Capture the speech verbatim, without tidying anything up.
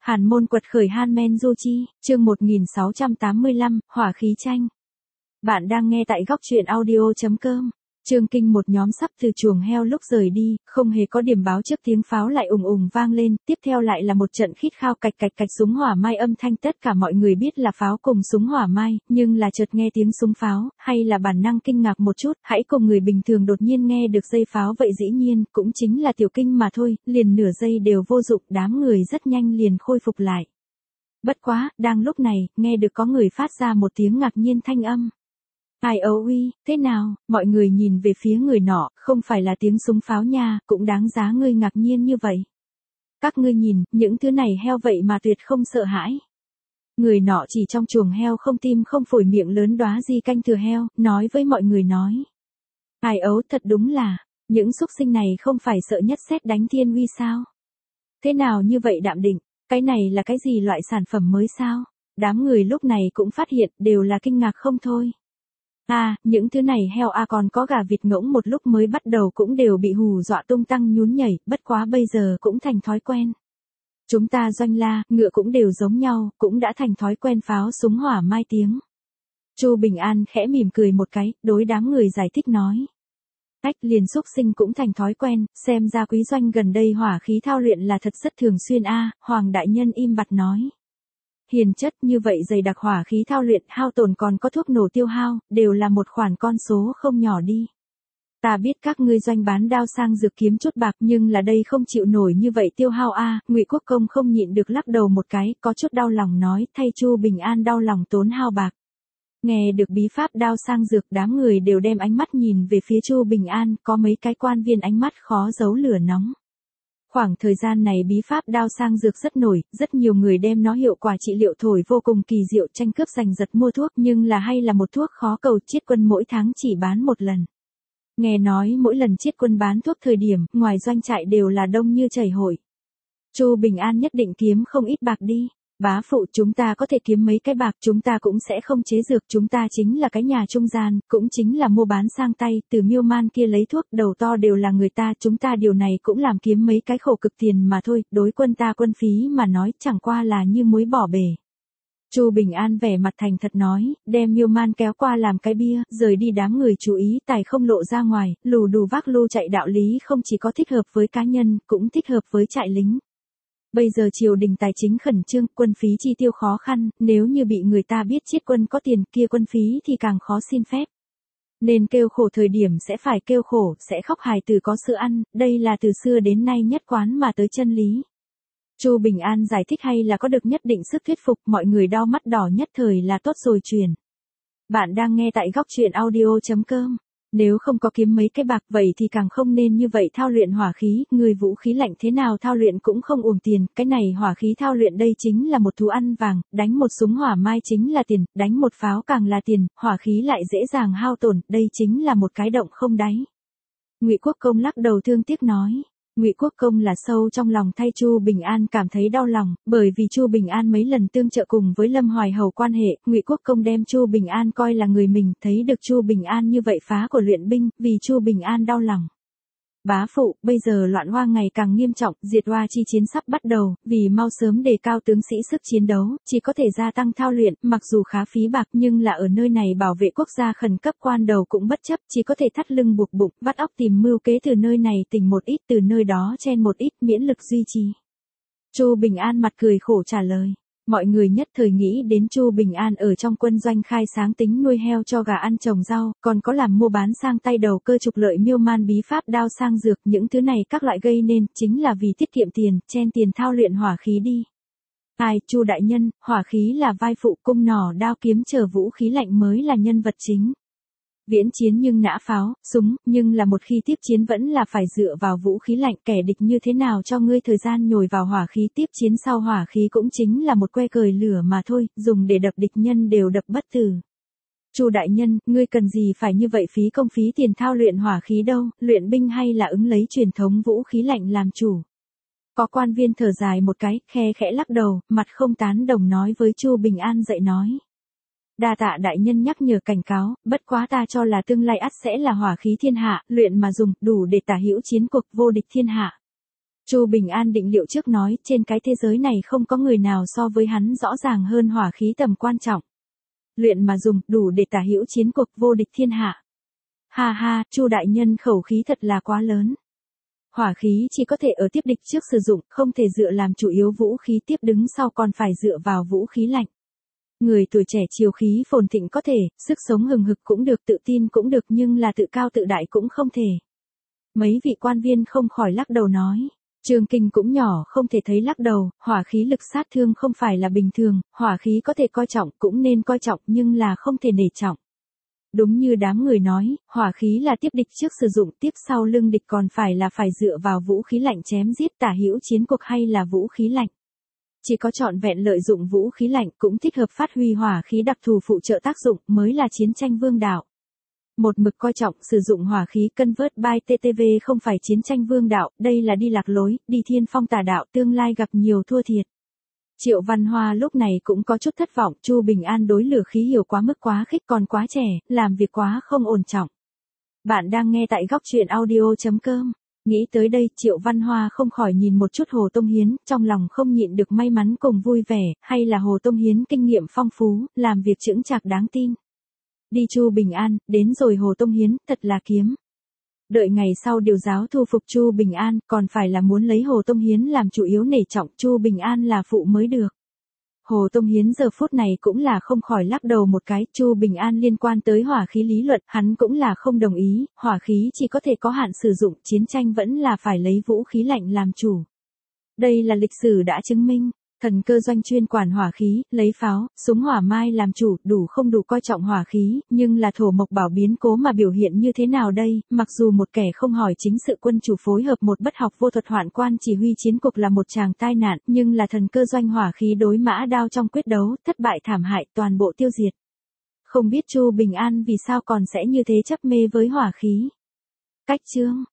Hàn môn quật khởi Hanmen Du Chi, chương một nghìn sáu trăm tám mươi lăm, hỏa khí tranh. Bạn đang nghe tại góc truyện audio chấm com. Trương Kinh một nhóm sắp từ chuồng heo lúc rời đi, không hề có điểm báo trước tiếng pháo lại ùng ùng vang lên, tiếp theo lại là một trận khít khao cạch cạch cạch súng hỏa mai âm thanh, tất cả mọi người biết là pháo cùng súng hỏa mai, nhưng là chợt nghe tiếng súng pháo, hay là bản năng kinh ngạc một chút, hãy cùng người bình thường đột nhiên nghe được dây pháo vậy dĩ nhiên, cũng chính là tiểu kinh mà thôi, liền nửa giây đều vô dụng, đám người rất nhanh liền khôi phục lại. Bất quá, đang lúc này, nghe được có người phát ra một tiếng ngạc nhiên thanh âm. Ai ấu uy, thế nào, mọi người nhìn về phía người nọ, không phải là tiếng súng pháo nha, cũng đáng giá ngươi ngạc nhiên như vậy. Các ngươi nhìn, những thứ này heo vậy mà tuyệt không sợ hãi. Người nọ chỉ trong chuồng heo không tim không phổi miệng lớn đóa di canh thừa heo, nói với mọi người nói. Ai ấu thật đúng là, những súc sinh này không phải sợ nhất sét đánh thiên uy sao? Thế nào như vậy đạm định, cái này là cái gì loại sản phẩm mới sao? Đám người lúc này cũng phát hiện đều là kinh ngạc không thôi. À, những thứ này heo à còn có gà vịt ngỗng một lúc mới bắt đầu cũng đều bị hù dọa tung tăng nhún nhảy, bất quá bây giờ cũng thành thói quen. Chúng ta doanh la, ngựa cũng đều giống nhau, cũng đã thành thói quen pháo súng hỏa mai tiếng. Chu Bình An khẽ mỉm cười một cái, đối đám người giải thích nói. Ách liền xúc sinh cũng thành thói quen, xem ra quý doanh gần đây hỏa khí thao luyện là thật rất thường xuyên a. Hoàng đại nhân im bặt nói. Hiền chất như vậy dày đặc hỏa khí thao luyện hao tổn còn có thuốc nổ tiêu hao, đều là một khoản con số không nhỏ đi. Ta biết các ngươi doanh bán đao sang dược kiếm chút bạc nhưng là đây không chịu nổi như vậy tiêu hao a. Ngụy Quốc Công không nhịn được lắc đầu một cái, có chút đau lòng nói, thay Chu Bình An đau lòng tốn hao bạc. Nghe được bí pháp đao sang dược, đám người đều đem ánh mắt nhìn về phía Chu Bình An, có mấy cái quan viên ánh mắt khó giấu lửa nóng. Khoảng thời gian này bí pháp đao sang dược rất nổi, rất nhiều người đem nó hiệu quả trị liệu thổi vô cùng kỳ diệu, tranh cướp giành giật mua thuốc, nhưng là hay là một thuốc khó cầu, Chiết Quân mỗi tháng chỉ bán một lần. Nghe nói mỗi lần Chiết Quân bán thuốc thời điểm, ngoài doanh trại đều là đông như chảy hội. Chu Bình An nhất định kiếm không ít bạc đi. Bá phụ, chúng ta có thể kiếm mấy cái bạc, chúng ta cũng sẽ không chế dược, chúng ta chính là cái nhà trung gian, cũng chính là mua bán sang tay, từ Miêu Man kia lấy thuốc, đầu to đều là người ta, chúng ta điều này cũng làm kiếm mấy cái khổ cực tiền mà thôi, đối quân ta quân phí mà nói, chẳng qua là như muối bỏ bể. Chu Bình An vẻ mặt thành thật nói, đem Miêu Man kéo qua làm cái bia, rời đi đám người chú ý, tài không lộ ra ngoài, lù đù vác lu chạy đạo lý không chỉ có thích hợp với cá nhân, cũng thích hợp với trại lính. Bây giờ triều đình tài chính khẩn trương, quân phí chi tiêu khó khăn, nếu như bị người ta biết Chiết Quân có tiền kia quân phí thì càng khó xin phép. Nên kêu khổ thời điểm sẽ phải kêu khổ, sẽ khóc hài tử có sữa ăn, đây là từ xưa đến nay nhất quán mà tới chân lý. Chu Bình An giải thích hay là có được nhất định sức thuyết phục, mọi người đau mắt đỏ nhất thời là tốt rồi truyền. Bạn đang nghe tại góc truyện audio chấm com. Nếu không có kiếm mấy cái bạc vậy thì càng không nên như vậy thao luyện hỏa khí, người vũ khí lạnh thế nào thao luyện cũng không uổng tiền, cái này hỏa khí thao luyện đây chính là một thú ăn vàng, đánh một súng hỏa mai chính là tiền, đánh một pháo càng là tiền, hỏa khí lại dễ dàng hao tổn, đây chính là một cái động không đáy. Ngụy Quốc Công lắc đầu thương tiếc nói. Ngụy Quốc Công là sâu trong lòng thay Chu Bình An cảm thấy đau lòng, bởi vì Chu Bình An mấy lần tương trợ cùng với Lâm Hoài Hầu quan hệ, Ngụy Quốc Công đem Chu Bình An coi là người mình, thấy được Chu Bình An như vậy phá của luyện binh, vì Chu Bình An đau lòng. Bá phụ, bây giờ loạn hoa ngày càng nghiêm trọng, diệt hoa chi chiến sắp bắt đầu, vì mau sớm đề cao tướng sĩ sức chiến đấu, chỉ có thể gia tăng thao luyện, mặc dù khá phí bạc nhưng là ở nơi này bảo vệ quốc gia khẩn cấp quan đầu cũng bất chấp, chỉ có thể thắt lưng buộc bụng, vắt óc tìm mưu kế từ nơi này tỉnh một ít, từ nơi đó chen một ít, miễn lực duy trì. Chu Bình An mặt cười khổ trả lời. Mọi người nhất thời nghĩ đến Chu Bình An ở trong quân doanh khai sáng tính nuôi heo cho gà ăn trồng rau, còn có làm mua bán sang tay đầu cơ trục lợi Miêu Man bí pháp đao sang dược, những thứ này các loại gây nên, chính là vì tiết kiệm tiền, chen tiền thao luyện hỏa khí đi. Ai, Chu đại nhân, hỏa khí là vai phụ, cung nỏ đao kiếm chờ vũ khí lạnh mới là nhân vật chính. Viễn chiến nhưng nã pháo, súng, nhưng là một khi tiếp chiến vẫn là phải dựa vào vũ khí lạnh, kẻ địch như thế nào cho ngươi thời gian nhồi vào hỏa khí, tiếp chiến sau hỏa khí cũng chính là một que cời lửa mà thôi, dùng để đập địch nhân đều đập bất tử. Chu đại nhân, ngươi cần gì phải như vậy phí công phí tiền thao luyện hỏa khí đâu, luyện binh hay là ứng lấy truyền thống vũ khí lạnh làm chủ. Có quan viên thở dài một cái, khe khẽ lắc đầu, mặt không tán đồng nói với Chu Bình An dạy nói. Đa tạ đại nhân nhắc nhở cảnh cáo, bất quá ta cho là tương lai ắt sẽ là hỏa khí thiên hạ, luyện mà dùng, đủ để tả hữu chiến cuộc vô địch thiên hạ. Chu Bình An định liệu trước nói, trên cái thế giới này không có người nào so với hắn rõ ràng hơn hỏa khí tầm quan trọng. Luyện mà dùng, đủ để tả hữu chiến cuộc vô địch thiên hạ. Ha ha, Chu đại nhân khẩu khí thật là quá lớn. Hỏa khí chỉ có thể ở tiếp địch trước sử dụng, không thể dựa làm chủ yếu vũ khí tiếp đứng sau còn phải dựa vào vũ khí lạnh. Người tuổi trẻ chiều khí phồn thịnh có thể, sức sống hừng hực cũng được, tự tin cũng được, nhưng là tự cao tự đại cũng không thể. Mấy vị quan viên không khỏi lắc đầu nói. Trương Kinh cũng nhỏ không thể thấy lắc đầu, hỏa khí lực sát thương không phải là bình thường, hỏa khí có thể coi trọng cũng nên coi trọng nhưng là không thể nể trọng. Đúng như đám người nói, hỏa khí là tiếp địch trước sử dụng, tiếp sau lưng địch còn phải là phải dựa vào vũ khí lạnh chém giết tả hữu chiến cuộc hay là vũ khí lạnh. Chỉ có trọn vẹn lợi dụng vũ khí lạnh cũng thích hợp phát huy hỏa khí đặc thù phụ trợ tác dụng mới là chiến tranh vương đạo. Một mực coi trọng sử dụng hỏa khí convert by tê tê vê không phải chiến tranh vương đạo, đây là đi lạc lối, đi thiên phong tà đạo, tương lai gặp nhiều thua thiệt. Triệu Văn Hoa lúc này cũng có chút thất vọng, Chu Bình An đối lửa khí hiểu quá mức quá khích còn quá trẻ, làm việc quá không ổn trọng. Bạn đang nghe tại góc truyện audio chấm com. Nghĩ tới đây, Triệu Văn Hoa không khỏi nhìn một chút Hồ Tông Hiến, trong lòng không nhịn được may mắn cùng vui vẻ, hay là Hồ Tông Hiến kinh nghiệm phong phú, làm việc chững chạc đáng tin. Đi Chu Bình An, đến rồi Hồ Tông Hiến, thật là kiếm. Đợi ngày sau điều giáo thu phục Chu Bình An, còn phải là muốn lấy Hồ Tông Hiến làm chủ yếu nể trọng, Chu Bình An là phụ mới được. Hồ Tông Hiến giờ phút này cũng là không khỏi lắc đầu một cái, Chu Bình An liên quan tới hỏa khí lý luận, hắn cũng là không đồng ý, hỏa khí chỉ có thể có hạn sử dụng, chiến tranh vẫn là phải lấy vũ khí lạnh làm chủ. Đây là lịch sử đã chứng minh. Thần cơ doanh chuyên quản hỏa khí, lấy pháo, súng hỏa mai làm chủ, đủ không đủ coi trọng hỏa khí, nhưng là thổ mộc bảo biến cố mà biểu hiện như thế nào đây, mặc dù một kẻ không hỏi chính sự quân chủ phối hợp một bất học vô thuật hoạn quan chỉ huy chiến cục là một tràng tai nạn, nhưng là thần cơ doanh hỏa khí đối mã đao trong quyết đấu, thất bại thảm hại toàn bộ tiêu diệt. Không biết Chu Bình An vì sao còn sẽ như thế chấp mê với hỏa khí. Cách chương